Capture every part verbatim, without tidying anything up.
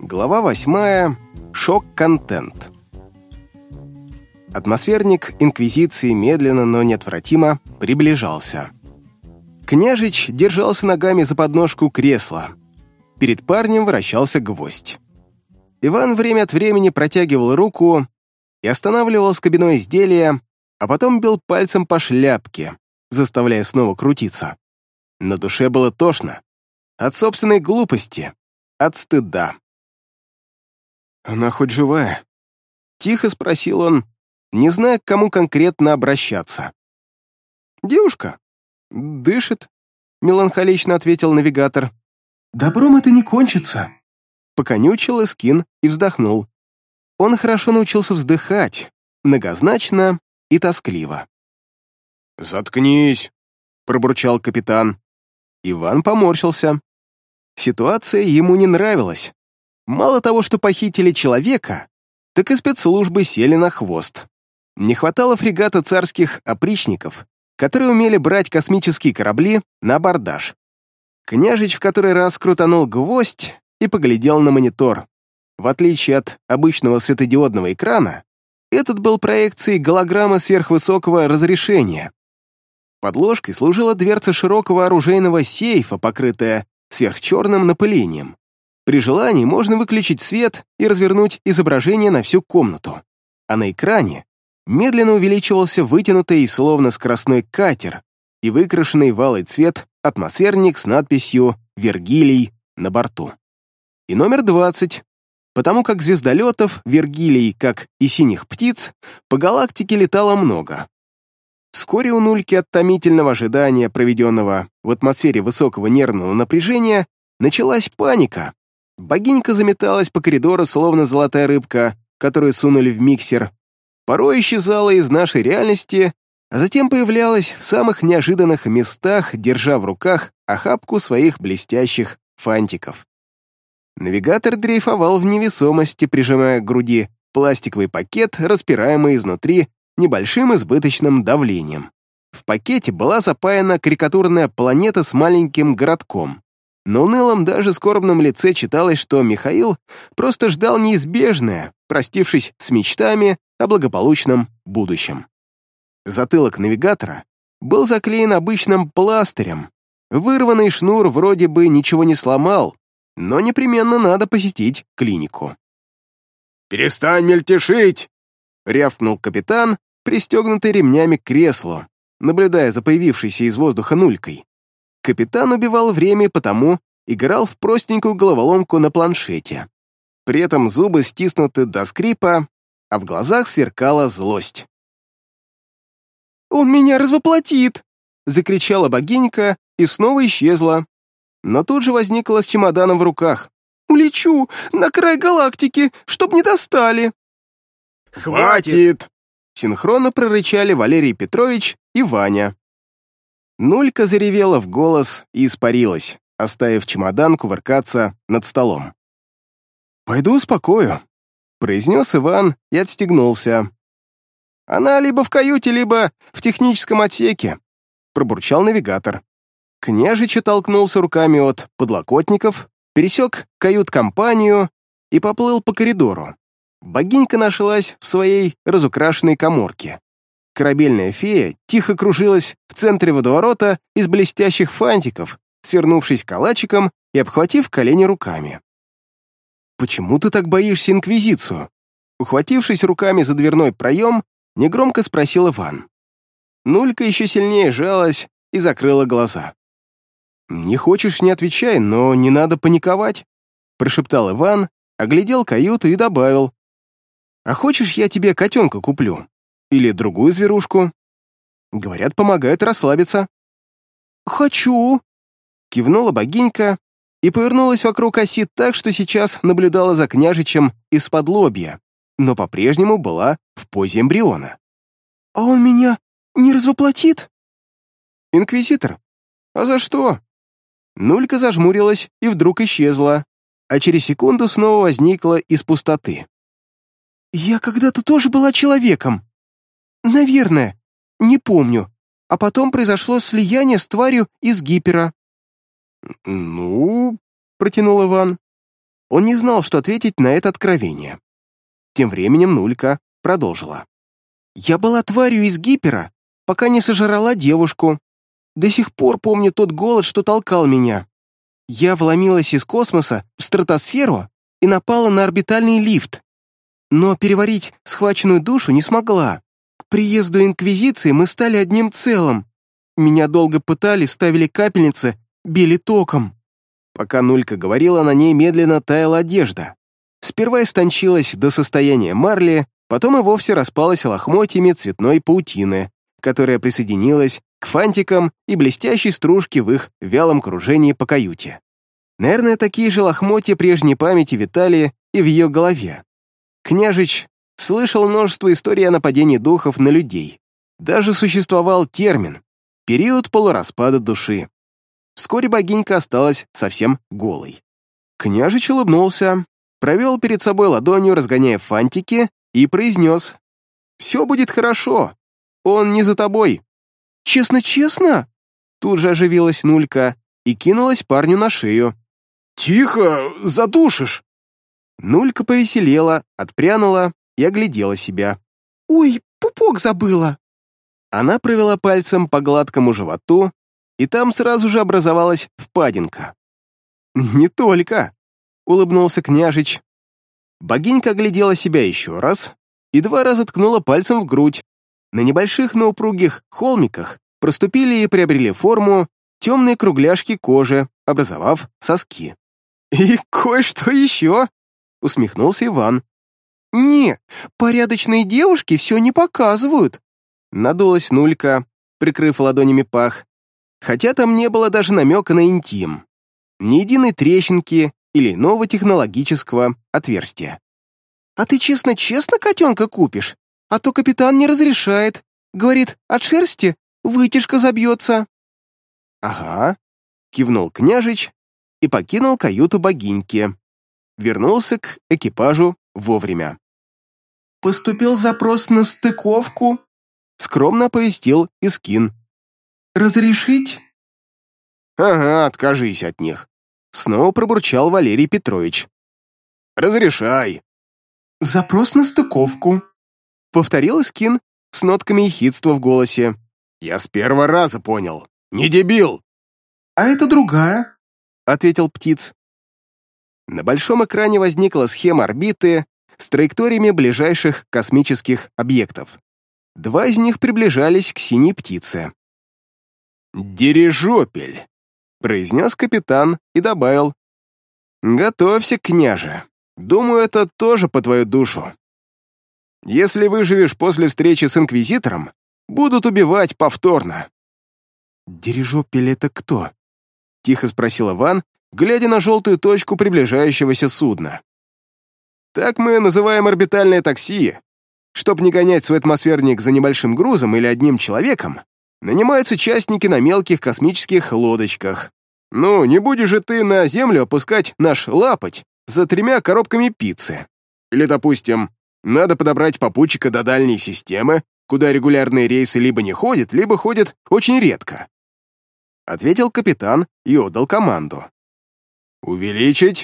Глава восьмая. Шок-контент. Атмосферник Инквизиции медленно, но неотвратимо приближался. Княжич держался ногами за подножку кресла. Перед парнем вращался гвоздь. Иван время от времени протягивал руку и останавливал скобяное изделие, а потом бил пальцем по шляпке, заставляя снова крутиться. На душе было тошно. От собственной глупости, от стыда. «Она хоть живая?» — тихо спросил он, не зная, к кому конкретно обращаться. «Девушка? Дышит», — меланхолично ответил навигатор. «Добром это не кончится», — поконючил Искин и вздохнул. Он хорошо научился вздыхать, многозначно и тоскливо. «Заткнись», — пробурчал капитан. Иван поморщился. Ситуация ему не нравилась. Мало того, что похитили человека, так и спецслужбы сели на хвост. Не хватало фрегата царских опричников, которые умели брать космические корабли на абордаж. Княжич в который раз крутанул гвоздь и поглядел на монитор. В отличие от обычного светодиодного экрана, этот был проекцией голограммы сверхвысокого разрешения. Подложкой служила дверца широкого оружейного сейфа, покрытая сверхчерным напылением. При желании можно выключить свет и развернуть изображение на всю комнату. А на экране медленно увеличивался вытянутый, словно скоростной катер, и выкрашенный в алый цвет атмосферник с надписью «Вергилий» на борту. И номер двадцать, потому как звездолетов, Вергилий, как и синих птиц, по галактике летало много. Вскоре у Нульки от томительного ожидания, проведенного в атмосфере высокого нервного напряжения, началась паника. Богинька заметалась по коридору, словно золотая рыбка, которую сунули в миксер. Порой исчезала из нашей реальности, а затем появлялась в самых неожиданных местах, держа в руках охапку своих блестящих фантиков. Навигатор дрейфовал в невесомости, прижимая к груди пластиковый пакет, распираемый изнутри небольшим избыточным давлением. В пакете была запаяна карикатурная планета с маленьким городком. На унылом, даже скорбном лице читалось, что Михаил просто ждал неизбежное, простившись с мечтами о благополучном будущем. Затылок навигатора был заклеен обычным пластырем. Вырванный шнур вроде бы ничего не сломал, но непременно надо посетить клинику. «Перестань мельтешить!» — рявкнул капитан, пристегнутый ремнями к креслу, наблюдая за появившейся из воздуха Нулькой. Капитан убивал время и потому играл в простенькую головоломку на планшете. При этом зубы стиснуты до скрипа, а в глазах сверкала злость. «Он меня развоплотит!» — закричала богинька и снова исчезла, но тут же возникла с чемоданом в руках. «Улечу на край галактики, чтоб не достали!» «Хватит!» — синхронно прорычали Валерий Петрович и Ваня. Нулька заревела в голос и испарилась, оставив чемодан кувыркаться над столом. «Пойду успокою», — произнес Иван и отстегнулся. «Она либо в каюте, либо в техническом отсеке», — пробурчал навигатор. Княжич оттолкнулся руками от подлокотников, пересек кают-компанию и поплыл по коридору. Богинька нашлась в своей разукрашенной каморке. Корабельная фея тихо кружилась в центре водоворота из блестящих фантиков, свернувшись калачиком и обхватив колени руками. «Почему ты так боишься Инквизицию?» Ухватившись руками за дверной проем, негромко спросил Иван. Нулька еще сильнее сжалась и закрыла глаза. «Не хочешь — не отвечай, но не надо паниковать», прошептал Иван, оглядел каюту и добавил. «А хочешь, я тебе котенка куплю? Или другую зверушку? Говорят, помогают расслабиться». «Хочу!» — кивнула богинька и повернулась вокруг оси так, что сейчас наблюдала за княжичем из-под лобья, но по-прежнему была в позе эмбриона. «А он меня не развоплотит?» «Инквизитор? А за что?» Нулька зажмурилась и вдруг исчезла, а через секунду снова возникла из пустоты. «Я когда-то тоже была человеком. Наверное, не помню. А потом произошло слияние с тварью из гипера». «Ну...» — протянул Иван. Он не знал, что ответить на это откровение. Тем временем Нулька продолжила. «Я была тварью из гипера, пока не сожрала девушку. До сих пор помню тот голод, что толкал меня. Я вломилась из космоса в стратосферу и напала на орбитальный лифт. Но переварить схваченную душу не смогла. К приезду Инквизиции мы стали одним целым. Меня долго пытали, ставили капельницы, били током». Пока Нулька говорила, на ней медленно таяла одежда. Сперва истончилась до состояния марли, потом и вовсе распалась лохмотьями цветной паутины, которая присоединилась к фантикам и блестящей стружке в их вялом кружении по каюте. Наверное, такие же лохмотья прежней памяти витали и в ее голове. Княжич слышал множество историй о нападении духов на людей. Даже существовал термин «период полураспада души». Вскоре богинька осталась совсем голой. Княжич улыбнулся, провел перед собой ладонью, разгоняя фантики, и произнес: «Все будет хорошо. Он не за тобой». «Честно-честно?» Тут же оживилась Нулька и кинулась парню на шею. «Тихо, задушишь!» Нулька повеселела, отпрянула и оглядела себя. «Ой, пупок забыла!» Она провела пальцем по гладкому животу, и там сразу же образовалась впадинка. «Не только», — улыбнулся княжич. Богинька оглядела себя еще раз и два раза ткнула пальцем в грудь. На небольших, но упругих холмиках проступили и приобрели форму темные кругляшки кожи, образовав соски. «И кое-что еще», — усмехнулся Иван. «Не, порядочные девушки все не показывают», — надулась Нулька, прикрыв ладонями пах, хотя там не было даже намека на интим, ни единой трещинки или иного технологического отверстия. «А ты честно-честно котенка купишь? А то капитан не разрешает. Говорит, от шерсти вытяжка забьется». «Ага», — кивнул княжич и покинул каюту богиньки. Вернулся к экипажу вовремя. «Поступил запрос на стыковку», — скромно оповестил Искин. «Разрешить?» «Ага, откажись от них», — снова пробурчал Валерий Петрович. «Разрешай». «Запрос на стыковку», — повторил Искин с нотками ехидства в голосе. «Я с первого раза понял. Не дебил!» «А это другая», — ответил птиц. На большом экране возникла схема орбиты с траекториями ближайших космических объектов. Два из них приближались к синей птице. «Дирижопель», — произнес капитан и добавил: «Готовься, княже. Думаю, это тоже по твою душу. Если выживешь после встречи с Инквизитором, будут убивать повторно». «Дирижопель — это кто?» — тихо спросил Иван, глядя на желтую точку приближающегося судна. «Так мы называем орбитальное такси. Чтоб не гонять свой атмосферник за небольшим грузом или одним человеком, нанимаются частники на мелких космических лодочках. Ну, не будешь же ты на Землю опускать наш лапоть за тремя коробками пиццы. Или, допустим, надо подобрать попутчика до дальней системы, куда регулярные рейсы либо не ходят, либо ходят очень редко», — ответил капитан и отдал команду. «Увеличить?»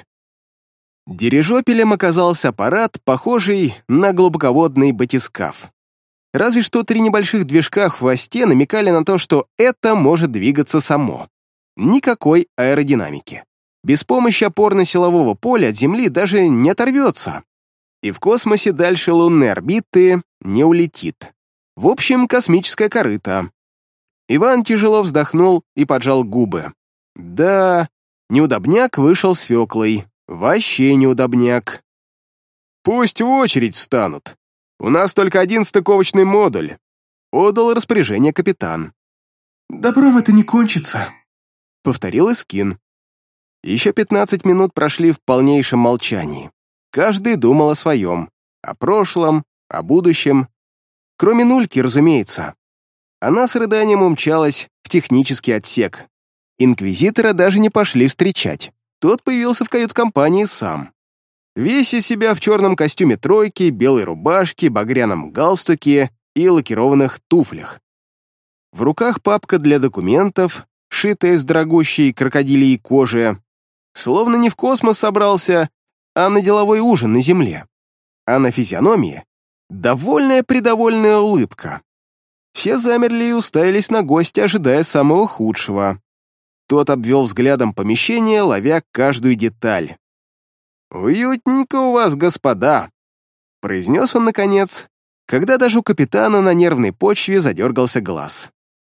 Дирижопелем оказался аппарат, похожий на глубоководный батискаф. Разве что три небольших движка в хвосте намекали на то, что это может двигаться само. Никакой аэродинамики. Без помощи опорно-силового поля от Земли даже не оторвется. И в космосе дальше лунной орбиты не улетит. В общем, космическая корыта. Иван тяжело вздохнул и поджал губы. Да, неудобняк вышел с Феклой. Вообще неудобняк. «Пусть в очередь встанут. У нас только один стыковочный модуль», — отдал распоряжение капитан. «Добром это не кончится», — повторил Искин. Еще пятнадцать минут прошли в полнейшем молчании. Каждый думал о своем, о прошлом, о будущем. Кроме Нульки, разумеется. Она с рыданием умчалась в технический отсек. Инквизитора даже не пошли встречать. Тот появился в кают-компании сам. Весь из себя в черном костюме тройки, белой рубашке, багряном галстуке и лакированных туфлях. В руках папка для документов, шитая из дорогущей крокодилей кожи. Словно не в космос собрался, а на деловой ужин на земле. А на физиономии довольная-предовольная улыбка. Все замерли и уставились на гостя, ожидая самого худшего. Тот обвел взглядом помещение, ловя каждую деталь. «Уютненько у вас, господа», — произнес он наконец, когда даже у капитана на нервной почве задергался глаз.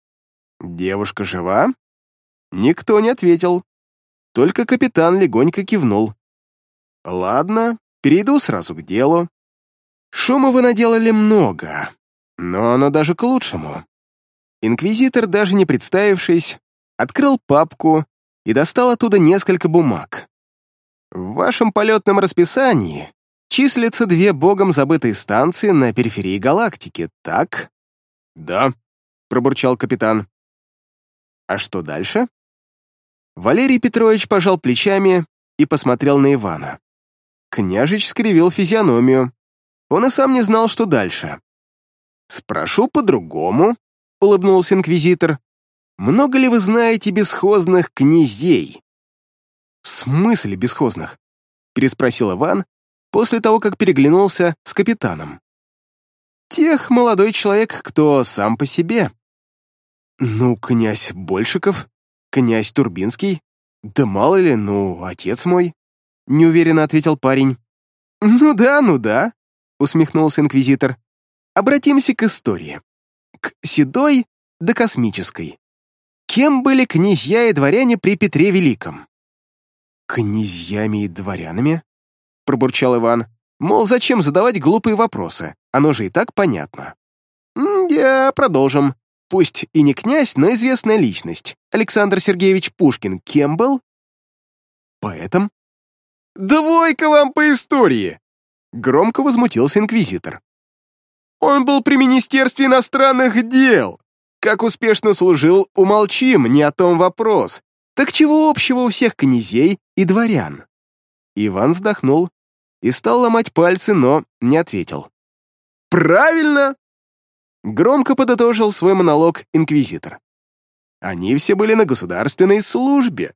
«Девушка жива?» Никто не ответил, только капитан легонько кивнул. «Ладно, перейду сразу к делу. Шума вы наделали много, но оно даже к лучшему». Инквизитор, даже не представившись, открыл папку и достал оттуда несколько бумаг. В вашем полетном расписании числятся две богом забытые станции на периферии галактики, так? Да, пробурчал капитан. А что дальше? Валерий Петрович пожал плечами и посмотрел на Ивана. Княжич скривил физиономию. Он и сам не знал, что дальше. «Спрошу по-другому», — улыбнулся инквизитор. «Много ли вы знаете бесхозных князей?» «В смысле бесхозных?» — переспросил Иван после того, как переглянулся с капитаном. «Тех, молодой человек, кто сам по себе». «Ну, князь Большиков, князь Турбинский, да мало ли, ну, отец мой», — неуверенно ответил парень. «Ну да, ну да», — усмехнулся инквизитор. «Обратимся к истории. К седой да космической. Кем были князья и дворяне при Петре Великом?» «Князьями и дворянами?» — пробурчал Иван. «Мол, зачем задавать глупые вопросы? Оно же и так понятно». «Я продолжим. Пусть и не князь, но известная личность. Александр Сергеевич Пушкин кем был?» «Поэтом». «Двойка вам по истории!» — громко возмутился инквизитор. «Он был при Министерстве иностранных дел. Как успешно служил, умолчим, не о том вопрос. Так чего общего у всех князей и дворян?» Иван вздохнул и стал ломать пальцы, но не ответил. «Правильно!» Громко подытожил свой монолог инквизитор. «Они все были на государственной службе».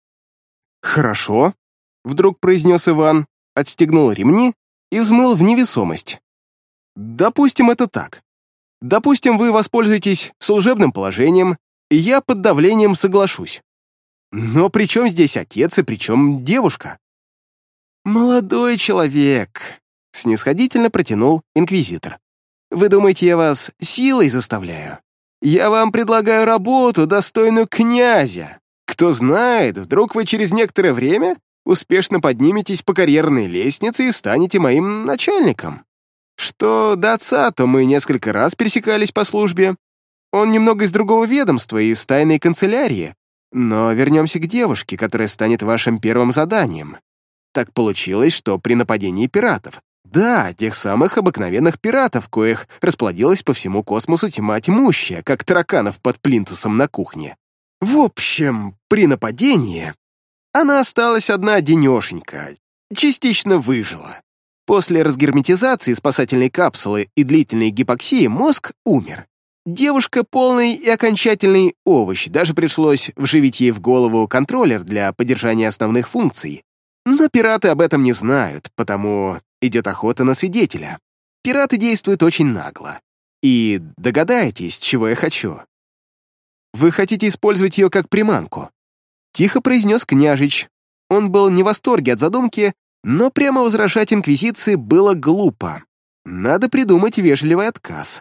«Хорошо», — вдруг произнес Иван, отстегнул ремни и взмыл в невесомость. «Допустим, это так. Допустим, вы воспользуетесь служебным положением, и я под давлением соглашусь. Но при чем здесь отец и при чем девушка?» «Молодой человек», — снисходительно протянул инквизитор. «Вы думаете, я вас силой заставляю? Я вам предлагаю работу, достойную князя. Кто знает, вдруг вы через некоторое время успешно подниметесь по карьерной лестнице и станете моим начальником. Что до отца, то мы несколько раз пересекались по службе. Он немного из другого ведомства, из тайной канцелярии. Но вернемся к девушке, которая станет вашим первым заданием. Так получилось, что при нападении пиратов, да, тех самых обыкновенных пиратов, коих расплодилась по всему космосу тьма тьмущая, как тараканов под плинтусом на кухне. В общем, при нападении она осталась одна-денешенька, частично выжила. После разгерметизации спасательной капсулы и длительной гипоксии мозг умер. Девушка полный и окончательный овощ, даже пришлось вживить ей в голову контроллер для поддержания основных функций. Но пираты об этом не знают, потому идет охота на свидетеля. Пираты действуют очень нагло. И догадаетесь, чего я хочу. Вы хотите использовать ее как приманку? Тихо произнес княжич. Он был не в восторге от задумки, но прямо возражать инквизиции было глупо. Надо придумать вежливый отказ.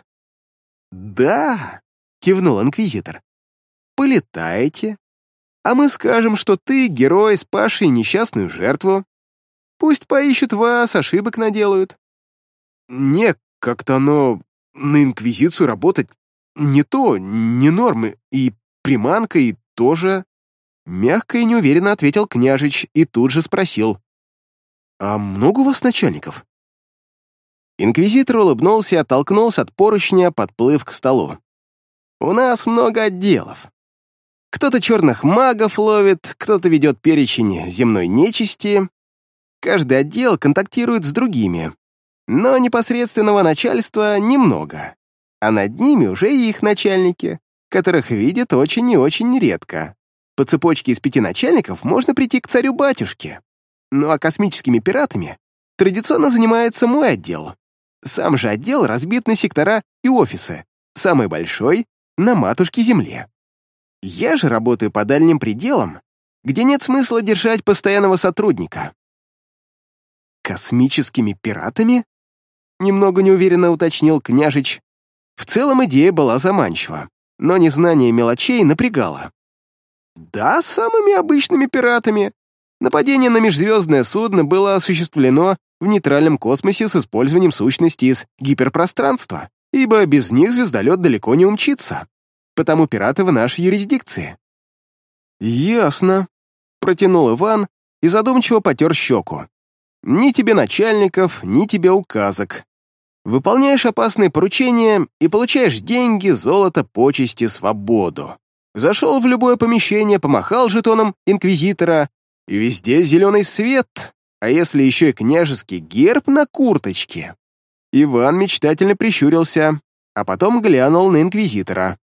«Да», — кивнул инквизитор, — «полетаете, а мы скажем, что ты герой, спасший несчастную жертву. Пусть поищут вас, ошибок наделают». «Не, как-то оно на инквизицию работать не то, не нормы, и приманка, и тоже...» Мягко и неуверенно ответил княжич и тут же спросил. «А много у вас начальников?» Инквизитор улыбнулся и оттолкнулся от поручня, подплыв к столу. «У нас много отделов. Кто-то черных магов ловит, кто-то ведет перечень земной нечисти. Каждый отдел контактирует с другими, но непосредственного начальства немного, а над ними уже и их начальники, которых видят очень и очень редко. По цепочке из пяти начальников можно прийти к царю-батюшке. Ну а космическими пиратами традиционно занимается мой отдел. Сам же отдел разбит на сектора и офисы, самый большой — на матушке Земле. Я же работаю по дальним пределам, где нет смысла держать постоянного сотрудника. Космическими пиратами? Немного неуверенно уточнил княжич. В целом идея была заманчива, но незнание мелочей напрягало. Да, самыми обычными пиратами. Нападение на межзвездное судно было осуществлено в нейтральном космосе с использованием сущности из гиперпространства, ибо без них звездолет далеко не умчится. Потому пираты в нашей юрисдикции. «Ясно», — протянул Иван и задумчиво потер щеку. «Ни тебе начальников, ни тебе указок. Выполняешь опасные поручения и получаешь деньги, золото, почести, свободу. Зашел в любое помещение, помахал жетоном инквизитора, и везде зеленый свет, а если еще и княжеский герб на курточке». Иван мечтательно прищурился, а потом глянул на инквизитора.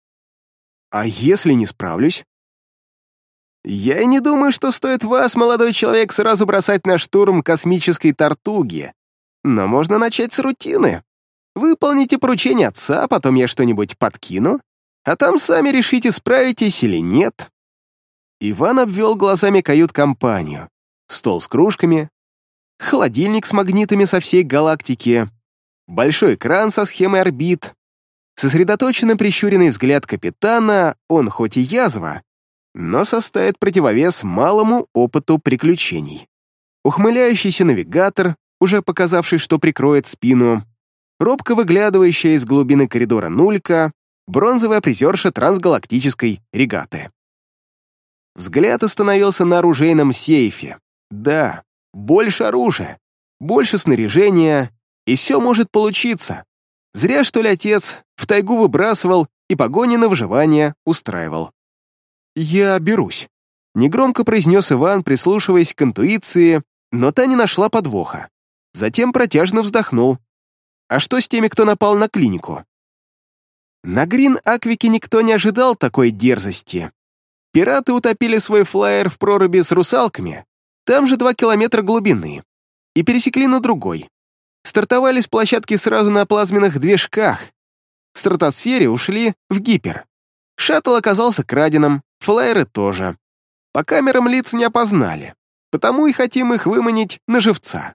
«А если не справлюсь?» «Я и не думаю, что стоит вас, молодой человек, сразу бросать на штурм космической тартуги. Но можно начать с рутины. Выполните поручение отца, потом я что-нибудь подкину, а там сами решите, справитесь или нет». Иван обвел глазами кают-компанию. Стол с кружками, холодильник с магнитами со всей галактики, большой экран со схемой орбит. Сосредоточенно прищуренный взгляд капитана, он хоть и язва, но составит противовес малому опыту приключений. Ухмыляющийся навигатор, уже показавший, что прикроет спину, робко выглядывающая из глубины коридора нулька, бронзовая призерша трансгалактической регаты. Взгляд остановился на оружейном сейфе. Да, больше оружия, больше снаряжения, и все может получиться. Зря, что ли, отец в тайгу выбрасывал и погони на выживание устраивал. «Я берусь», — негромко произнес Иван, прислушиваясь к интуиции, но та не нашла подвоха. Затем протяжно вздохнул. «А что с теми, кто напал на клинику?» На Грин-Аквике никто не ожидал такой дерзости. Пираты утопили свой флайер в проруби с русалками, там же два километра глубины, и пересекли на другой. Стартовали с площадки сразу на плазменных движках. В стратосфере ушли в гипер. Шаттл оказался краденым, флайеры тоже. По камерам лиц не опознали, потому и хотим их выманить на живца.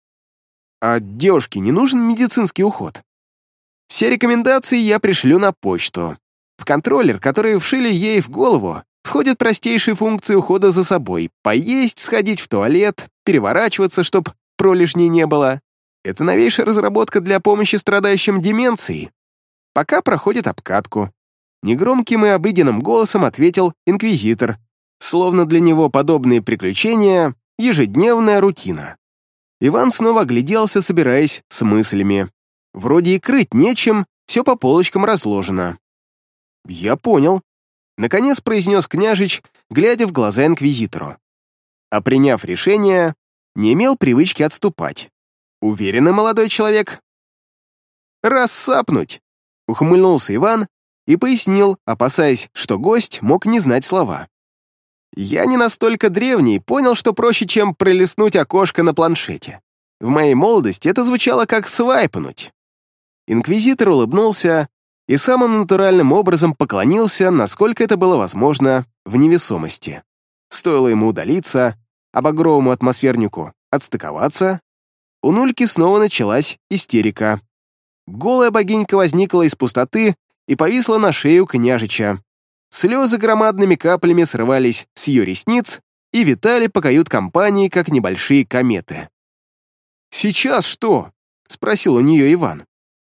А девушке не нужен медицинский уход? Все рекомендации я пришлю на почту. В контроллер, который вшили ей в голову, входят простейшие функции ухода за собой. Поесть, сходить в туалет, переворачиваться, чтоб пролежней не было. Это новейшая разработка для помощи страдающим деменцией. Пока проходит обкатку. Негромким и обыденным голосом ответил инквизитор, словно для него подобные приключения — ежедневная рутина. Иван снова огляделся, собираясь с мыслями. Вроде и крыть нечем, все по полочкам разложено. «Я понял», — наконец произнес княжич, глядя в глаза инквизитору. А приняв решение, не имел привычки отступать. «Уверенный молодой человек?» «Рассапнуть!» — ухмыльнулся Иван и пояснил, опасаясь, что гость мог не знать слова. «Я не настолько древний, понял, что проще, чем пролистнуть окошко на планшете. В моей молодости это звучало как свайпнуть». Инквизитор улыбнулся и самым натуральным образом поклонился, насколько это было возможно, в невесомости. Стоило ему удалиться, а багровому атмосфернику отстыковаться, у Нульки снова началась истерика. Голая богинька возникла из пустоты и повисла на шею княжича. Слезы громадными каплями срывались с ее ресниц и витали по кают-компании, как небольшие кометы. «Сейчас что?» — спросил у нее Иван.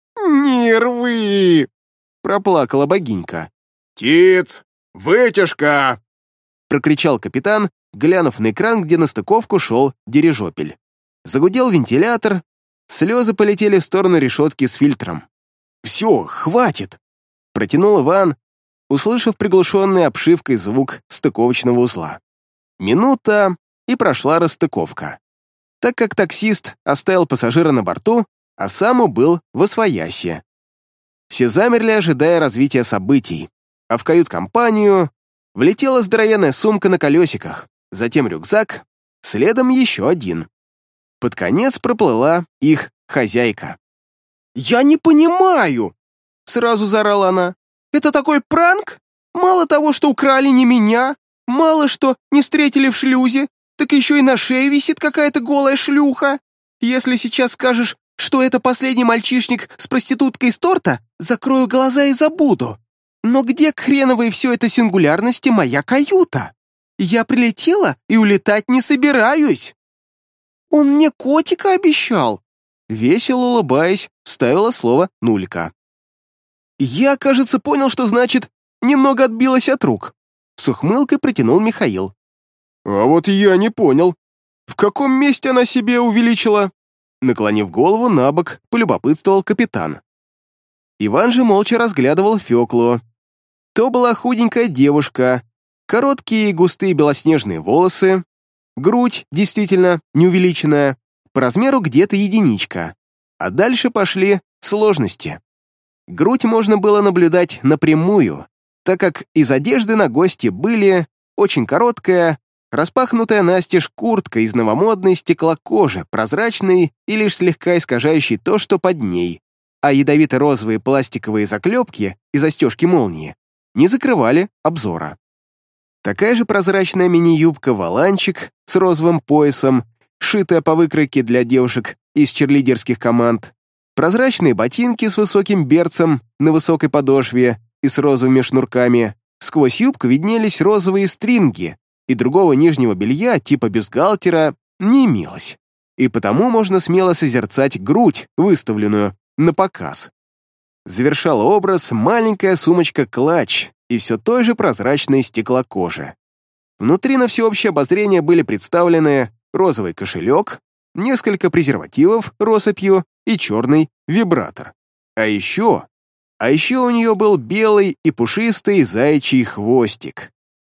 «Нервы!» — проплакала богинька. «Тиц! Вытяжка!» — прокричал капитан, глянув на экран, где на стыковку шел дирижопель. Загудел вентилятор, слезы полетели в сторону решетки с фильтром. «Все, хватит!» — протянул Иван, услышав приглушенный обшивкой звук стыковочного узла. Минута, и прошла расстыковка. Так как таксист оставил пассажира на борту, а сам убыл восвояси. Все замерли, ожидая развития событий, а в кают-компанию влетела здоровенная сумка на колесиках, затем рюкзак, следом еще один. Под конец проплыла их хозяйка. «Я не понимаю!» — сразу заорала она. «Это такой пранк? Мало того, что украли не меня, мало что не встретили в шлюзе, так еще и на шее висит какая-то голая шлюха. Если сейчас скажешь, что это последний мальчишник с проституткой из торта, закрою глаза и забуду. Но где к хреновой все это сингулярности моя каюта? Я прилетела и улетать не собираюсь. Он мне котика обещал». Весело улыбаясь, вставила слово Нулька. «Я, кажется, понял, что значит «немного отбилась от рук», — с ухмылкой протянул Михаил. «А вот я не понял. В каком месте она себе увеличила?» Наклонив голову на бок, полюбопытствовал капитан. Иван же молча разглядывал Феклу. То была худенькая девушка, короткие и густые белоснежные волосы, грудь, действительно, неувеличенная, по размеру где-то единичка, а дальше пошли сложности. Грудь можно было наблюдать напрямую, так как из одежды на гости были очень короткая, распахнутая настежь куртка из новомодной стеклокожи, прозрачной и лишь слегка искажающей то, что под ней, а ядовито-розовые пластиковые заклепки и застежки молнии не закрывали обзора. Такая же прозрачная мини-юбка-воланчик с розовым поясом, шитая по выкройке для девушек из черлидерских команд, прозрачные ботинки с высоким берцем на высокой подошве и с розовыми шнурками, сквозь юбку виднелись розовые стринги, и другого нижнего белья типа бюстгальтера не имелось, и потому можно смело созерцать грудь, выставленную на показ. Завершала образ маленькая сумочка-клатч и все той же прозрачной стеклокожи. Внутри на всеобщее обозрение были представлены розовый кошелек, несколько презервативов россыпью и черный вибратор. А еще... А еще у нее был белый и пушистый заячий хвостик.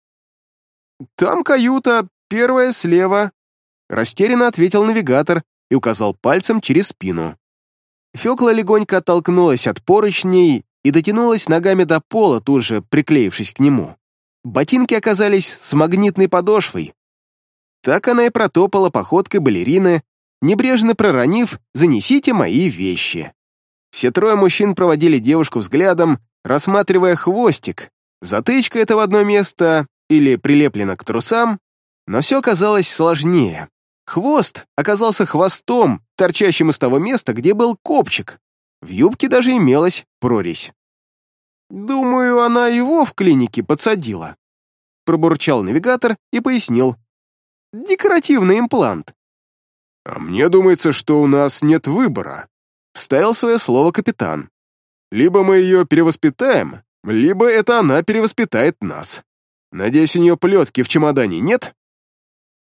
«Там каюта, первая слева», — растерянно ответил навигатор и указал пальцем через спину. Фёкла легонько оттолкнулась от поручней и дотянулась ногами до пола, тут же приклеившись к нему. Ботинки оказались с магнитной подошвой. Так она и протопала походкой балерины, небрежно проронив «занесите мои вещи». Все трое мужчин проводили девушку взглядом, рассматривая хвостик. Затычка это в одно место или прилеплена к трусам, но все оказалось сложнее. Хвост оказался хвостом, торчащим из того места, где был копчик. В юбке даже имелась прорезь. «Думаю, она его в клинике подсадила», — пробурчал навигатор и пояснил. «Декоративный имплант». «А мне думается, что у нас нет выбора», — вставил свое слово капитан. «Либо мы ее перевоспитаем, либо это она перевоспитает нас. Надеюсь, у нее плетки в чемодане нет?»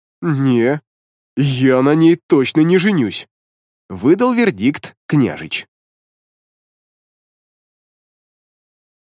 «Не, я на ней точно не женюсь», — выдал вердикт княжич.